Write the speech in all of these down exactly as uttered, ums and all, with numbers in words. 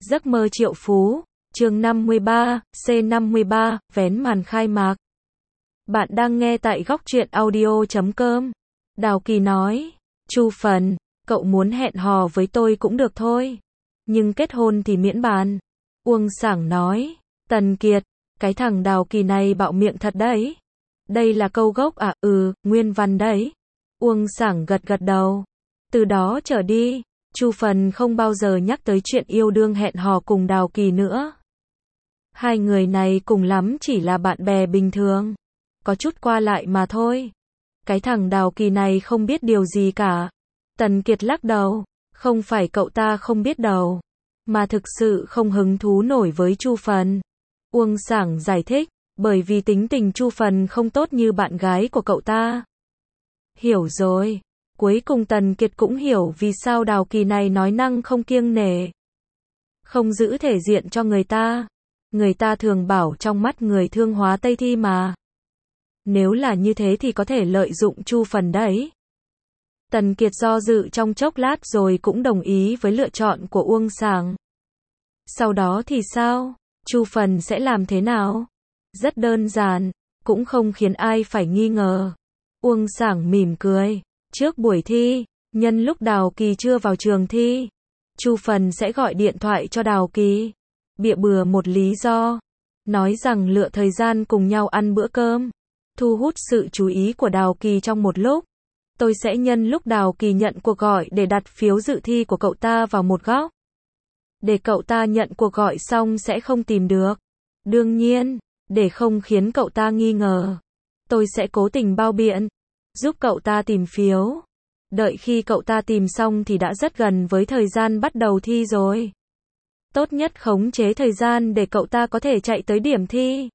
Giấc mơ triệu phú, chương năm mươi ba, C năm mươi ba, vén màn khai mạc. Bạn đang nghe tại góc truyện audio chấm com. Đào Kỳ nói, Chu Phần, cậu muốn hẹn hò với tôi cũng được thôi. Nhưng kết hôn thì miễn bàn. Uông Sảng nói, Tần Kiệt, cái thằng Đào Kỳ này bạo miệng thật đấy. Đây là câu gốc à, ừ, nguyên văn đấy. Uông Sảng gật gật đầu. Từ đó trở đi, Chu Phần không bao giờ nhắc tới chuyện yêu đương hẹn hò cùng Đào Kỳ nữa. Hai người này cùng lắm chỉ là bạn bè bình thường, có chút qua lại mà thôi. Cái thằng Đào Kỳ này không biết điều gì cả. Tần Kiệt lắc đầu, không phải cậu ta không biết đâu, mà thực sự không hứng thú nổi với Chu Phần. Uông Sảng giải thích, bởi vì tính tình Chu Phần không tốt như bạn gái của cậu ta. Hiểu rồi. Cuối cùng Tần Kiệt cũng hiểu vì sao Đào Kỳ này nói năng không kiêng nể, không giữ thể diện cho người ta. Người ta thường bảo trong mắt người thương hóa Tây Thi mà. Nếu là như thế thì có thể lợi dụng Chu Phần đấy. Tần Kiệt do dự trong chốc lát rồi cũng đồng ý với lựa chọn của Uông Sảng. Sau đó thì sao? Chu Phần sẽ làm thế nào? Rất đơn giản, cũng không khiến ai phải nghi ngờ. Uông Sảng mỉm cười. Trước buổi thi, nhân lúc Đào Kỳ chưa vào trường thi, Chu Phần sẽ gọi điện thoại cho Đào Kỳ, bịa bừa một lý do, nói rằng lựa thời gian cùng nhau ăn bữa cơm, thu hút sự chú ý của Đào Kỳ trong một lúc. Tôi sẽ nhân lúc Đào Kỳ nhận cuộc gọi để đặt phiếu dự thi của cậu ta vào một góc, để cậu ta nhận cuộc gọi xong sẽ không tìm được. Đương nhiên, để không khiến cậu ta nghi ngờ, tôi sẽ cố tình bao biện, giúp cậu ta tìm phiếu. Đợi khi cậu ta tìm xong thì đã rất gần với thời gian bắt đầu thi rồi. Tốt nhất khống chế thời gian để cậu ta có thể chạy tới điểm thi,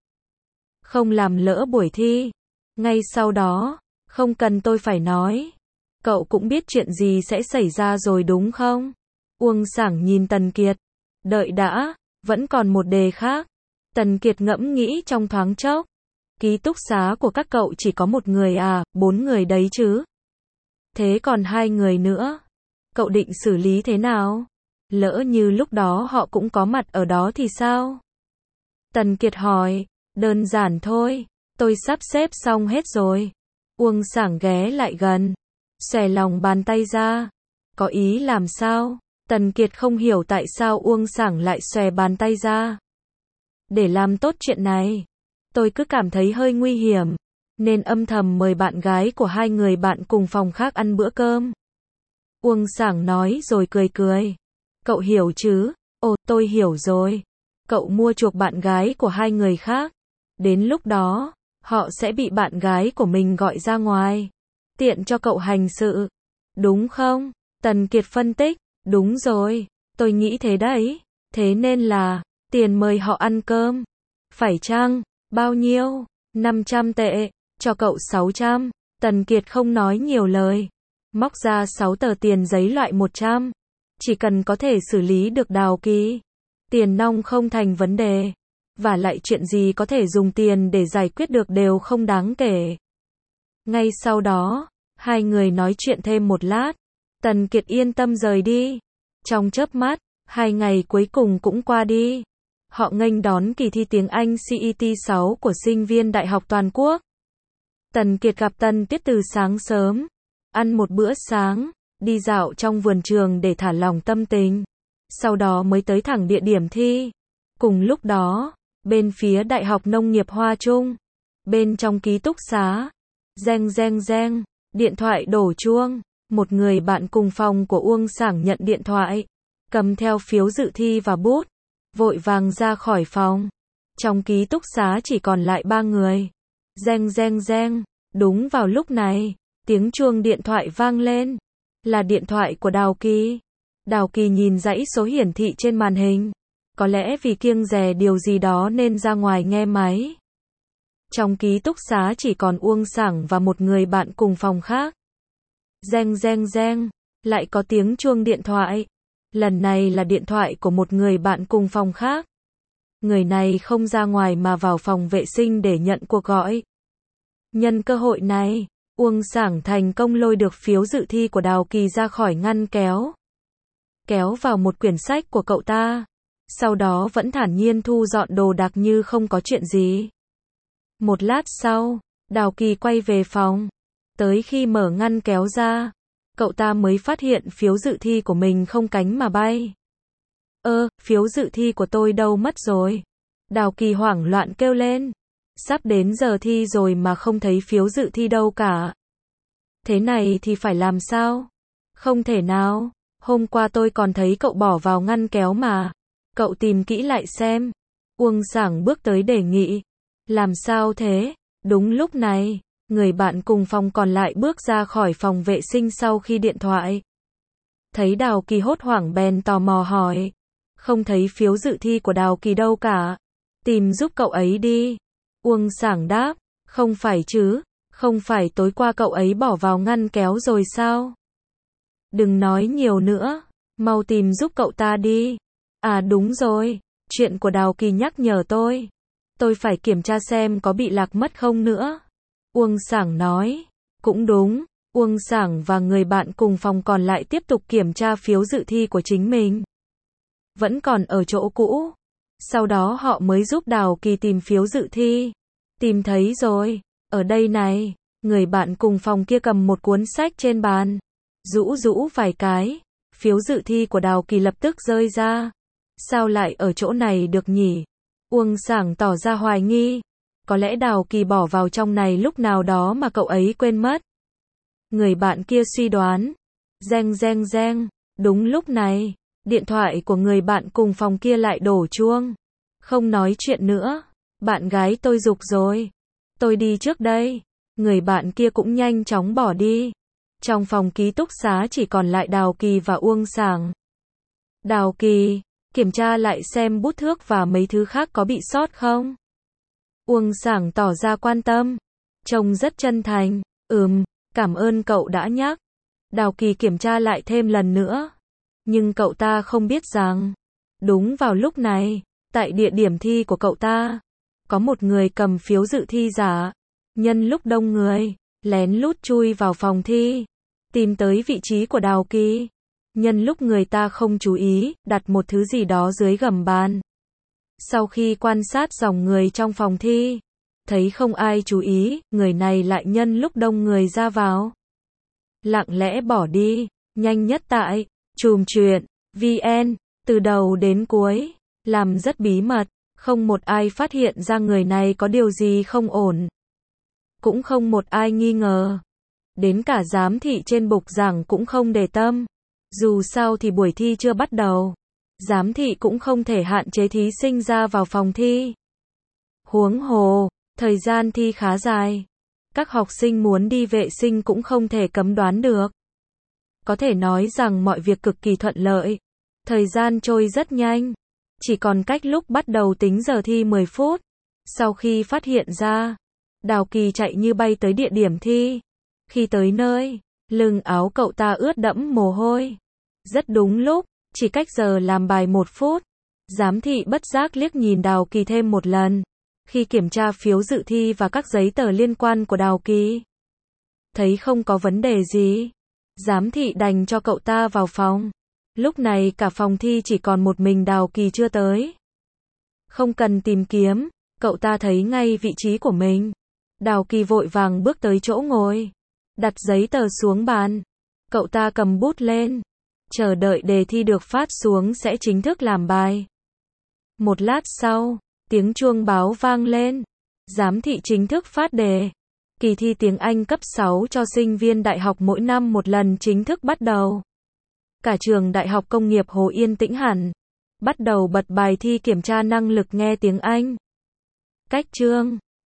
không làm lỡ buổi thi. Ngay sau đó, không cần tôi phải nói, cậu cũng biết chuyện gì sẽ xảy ra rồi đúng không? Uông Sảng nhìn Tần Kiệt. Đợi đã, vẫn còn một đề khác. Tần Kiệt ngẫm nghĩ trong thoáng chốc. Ký túc xá của các cậu chỉ có một người à, bốn người đấy chứ. Thế còn hai người nữa, cậu định xử lý thế nào? Lỡ như lúc đó họ cũng có mặt ở đó thì sao? Tần Kiệt hỏi, đơn giản thôi, tôi sắp xếp xong hết rồi. Uông Sảng ghé lại gần, xòe lòng bàn tay ra. Có ý làm sao? Tần Kiệt không hiểu tại sao Uông Sảng lại xòe bàn tay ra. Để làm tốt chuyện này, tôi cứ cảm thấy hơi nguy hiểm, nên âm thầm mời bạn gái của hai người bạn cùng phòng khác ăn bữa cơm. Uông Sảng nói rồi cười cười. Cậu hiểu chứ? Ồ, tôi hiểu rồi. Cậu mua chuộc bạn gái của hai người khác. Đến lúc đó, họ sẽ bị bạn gái của mình gọi ra ngoài, tiện cho cậu hành sự. Đúng không? Tần Kiệt phân tích. Đúng rồi, tôi nghĩ thế đấy. Thế nên là, tiền mời họ ăn cơm. Phải chăng? Bao nhiêu? năm trăm tệ. Cho cậu sáu trăm. Tần Kiệt không nói nhiều lời. Móc ra sáu tờ tiền giấy loại một trăm. Chỉ cần có thể xử lý được Đào Kỳ, tiền nong không thành vấn đề. Và lại chuyện gì có thể dùng tiền để giải quyết được đều không đáng kể. Ngay sau đó, hai người nói chuyện thêm một lát. Tần Kiệt yên tâm rời đi. Trong chớp mắt, hai ngày cuối cùng cũng qua đi. Họ nghênh đón kỳ thi tiếng Anh C E T sáu của sinh viên đại học toàn quốc. Tần Kiệt gặp Tần Tuyết từ sáng sớm, ăn một bữa sáng, đi dạo trong vườn trường để thả lỏng tâm tình. Sau đó mới tới thẳng địa điểm thi. Cùng lúc đó, bên phía Đại học Nông nghiệp Hoa Trung, bên trong ký túc xá, reng reng reng, điện thoại đổ chuông. Một người bạn cùng phòng của Uông Sảng nhận điện thoại, cầm theo phiếu dự thi và bút, vội vàng ra khỏi phòng. Trong ký túc xá chỉ còn lại ba người. Reng reng reng, đúng vào lúc này, tiếng chuông điện thoại vang lên. Là điện thoại của Đào Kỳ. Đào Kỳ nhìn dãy số hiển thị trên màn hình. Có lẽ vì kiêng dè điều gì đó nên ra ngoài nghe máy. Trong ký túc xá chỉ còn Uông Sảng và một người bạn cùng phòng khác. Reng reng reng, lại có tiếng chuông điện thoại. Lần này là điện thoại của một người bạn cùng phòng khác. Người này không ra ngoài mà vào phòng vệ sinh để nhận cuộc gọi. Nhân cơ hội này, Uông Sảng thành công lôi được phiếu dự thi của Đào Kỳ ra khỏi ngăn kéo. Kéo vào một quyển sách của cậu ta. sau đó vẫn thản nhiên thu dọn đồ đạc như không có chuyện gì. Một lát sau, Đào Kỳ quay về phòng. Tới khi mở ngăn kéo ra, cậu ta mới phát hiện phiếu dự thi của mình không cánh mà bay. Ơ, phiếu dự thi của tôi đâu mất rồi? Đào Kỳ hoảng loạn kêu lên. Sắp đến giờ thi rồi mà không thấy phiếu dự thi đâu cả. Thế này thì phải làm sao? Không thể nào, hôm qua tôi còn thấy cậu bỏ vào ngăn kéo mà. Cậu tìm kỹ lại xem. Uông Sảng bước tới đề nghị. Làm sao thế? Đúng lúc này, người bạn cùng phòng còn lại bước ra khỏi phòng vệ sinh sau khi điện thoại. Thấy Đào Kỳ hốt hoảng bèn tò mò hỏi. Không thấy phiếu dự thi của Đào Kỳ đâu cả. Tìm giúp cậu ấy đi. Uông Sảng đáp. Không phải chứ, không phải tối qua cậu ấy bỏ vào ngăn kéo rồi sao? Đừng nói nhiều nữa, mau tìm giúp cậu ta đi. À đúng rồi, chuyện của Đào Kỳ nhắc nhở tôi. Tôi phải kiểm tra xem có bị lạc mất không nữa. Uông Sảng nói. Cũng đúng, Uông Sảng và người bạn cùng phòng còn lại tiếp tục kiểm tra phiếu dự thi của chính mình. Vẫn còn ở chỗ cũ. Sau đó họ mới giúp Đào Kỳ tìm phiếu dự thi. Tìm thấy rồi, ở đây này. Người bạn cùng phòng kia cầm một cuốn sách trên bàn. Rũ rũ vài cái, phiếu dự thi của Đào Kỳ lập tức rơi ra. Sao lại ở chỗ này được nhỉ? Uông Sảng tỏ ra hoài nghi. Có lẽ Đào Kỳ bỏ vào trong này lúc nào đó mà cậu ấy quên mất. Người bạn kia suy đoán. Reng reng reng, đúng lúc này, điện thoại của người bạn cùng phòng kia lại đổ chuông. Không nói chuyện nữa, bạn gái tôi giục rồi. Tôi đi trước đây. Người bạn kia cũng nhanh chóng bỏ đi. Trong phòng ký túc xá chỉ còn lại Đào Kỳ và Uông Sảng. Đào Kỳ, kiểm tra lại xem bút thước và mấy thứ khác có bị sót không? Uông Sảng tỏ ra quan tâm. Trông rất chân thành. Ừm, cảm ơn cậu đã nhắc. Đào Kỳ kiểm tra lại thêm lần nữa. Nhưng cậu ta không biết rằng, đúng vào lúc này, tại địa điểm thi của cậu ta, có một người cầm phiếu dự thi giả. Nhân lúc đông người, lén lút chui vào phòng thi, tìm tới vị trí của Đào Kỳ. Nhân lúc người ta không chú ý, đặt một thứ gì đó dưới gầm bàn. Sau khi quan sát dòng người trong phòng thi, thấy không ai chú ý, người này lại nhân lúc đông người ra vào. Lặng lẽ bỏ đi, nhanh nhất tại chùm chuyện vn, từ đầu đến cuối, làm rất bí mật, không một ai phát hiện ra người này có điều gì không ổn. Cũng không một ai nghi ngờ. Đến cả giám thị trên bục giảng cũng không để tâm. Dù sao thì buổi thi chưa bắt đầu. Giám thị cũng không thể hạn chế thí sinh ra vào phòng thi. Huống hồ, thời gian thi khá dài. Các học sinh muốn đi vệ sinh cũng không thể cấm đoán được. Có thể nói rằng mọi việc cực kỳ thuận lợi. Thời gian trôi rất nhanh. Chỉ còn cách lúc bắt đầu tính giờ thi mười phút. Sau khi phát hiện ra, Đào Kỳ chạy như bay tới địa điểm thi. Khi tới nơi, lưng áo cậu ta ướt đẫm mồ hôi. Rất đúng lúc, chỉ cách giờ làm bài một phút. Giám thị bất giác liếc nhìn Đào Kỳ thêm một lần. Khi kiểm tra phiếu dự thi và các giấy tờ liên quan của Đào Kỳ, thấy không có vấn đề gì, giám thị đành cho cậu ta vào phòng. Lúc này cả phòng thi chỉ còn một mình Đào Kỳ chưa tới. Không cần tìm kiếm, cậu ta thấy ngay vị trí của mình. Đào Kỳ vội vàng bước tới chỗ ngồi, đặt giấy tờ xuống bàn. Cậu ta cầm bút lên, chờ đợi đề thi được phát xuống sẽ chính thức làm bài. Một lát sau, tiếng chuông báo vang lên. Giám thị chính thức phát đề. Kỳ thi tiếng Anh cấp sáu cho sinh viên đại học mỗi năm một lần chính thức bắt đầu. Cả trường Đại học Công nghiệp Hồ yên tĩnh hẳn. Bắt đầu bật bài thi kiểm tra năng lực nghe tiếng Anh. Cách chương